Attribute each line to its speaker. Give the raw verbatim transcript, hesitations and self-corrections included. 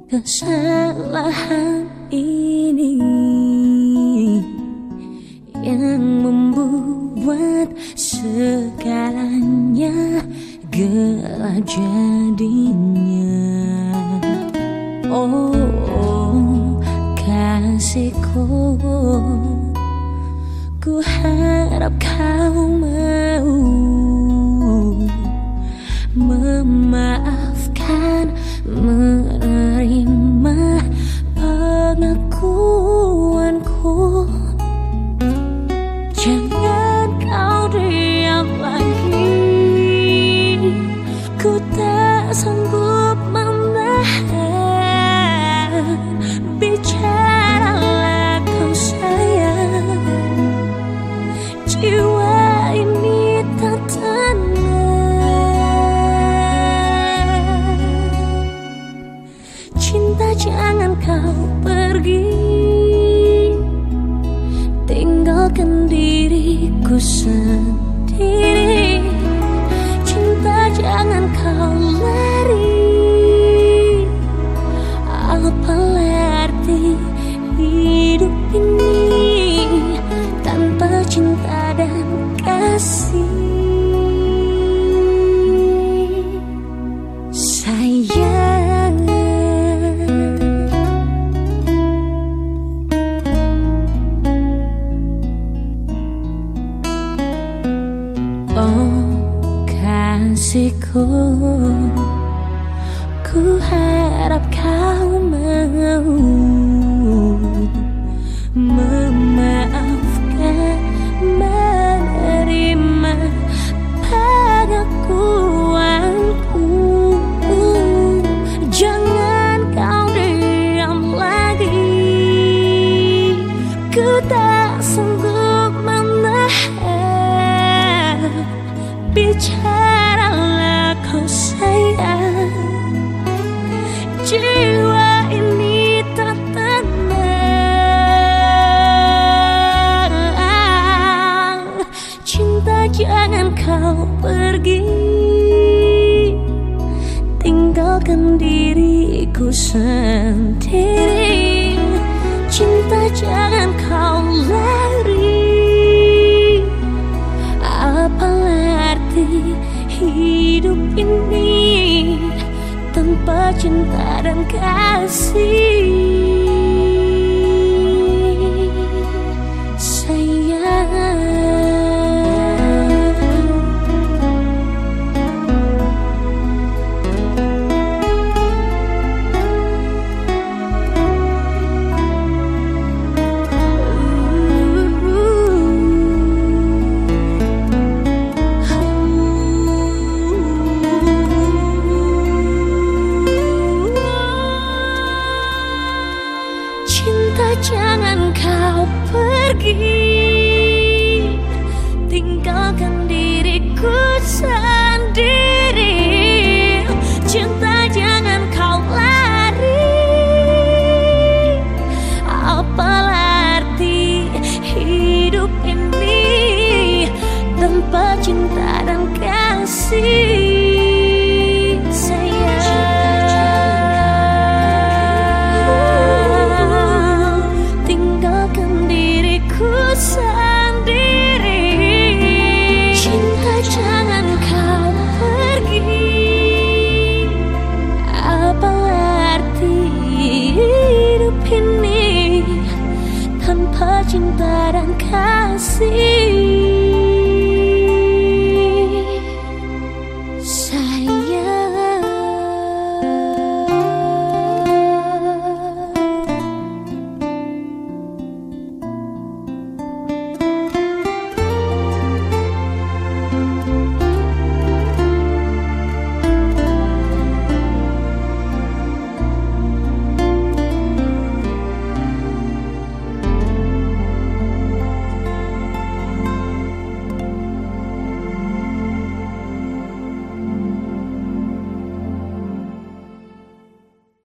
Speaker 1: Kesalahan ini yang membuat segalanya gelap jadinya. Oh, oh kasihku, ku harap kau mau memaafkan, menerima pengakuanku. Jangan kau diam lagi, ku tak sanggup menahan. Bicaralah kau sayang, jiwa ini tak tenang. Cinta jangan kau pergi, tinggalkan diriku sendiri. Cinta jangan kau lari, apalah arti hidup ini tanpa cinta dan kasih. Sayang, oh kasihku, ku harap kau mau memaafkan, menerima pengakuanku. Jangan kau diam lagi, ku tak sanggup menahan. Bicaralah kau sayang, jiwa ini tak tenang. Cinta jangan kau pergi, tinggalkan diriku sendiri. Cinta jangan kau lari, apalah arti hidup ini tanpa cinta dan kasih. Sayang, jangan kau pergi, tinggalkan diriku sendiri. Cinta jangan kau lari, apalah arti hidup ini tanpa cinta dan kasih. Sendiri, cinta jangan kau pergi, apalah arti hidup ini tanpa cinta dan kasih.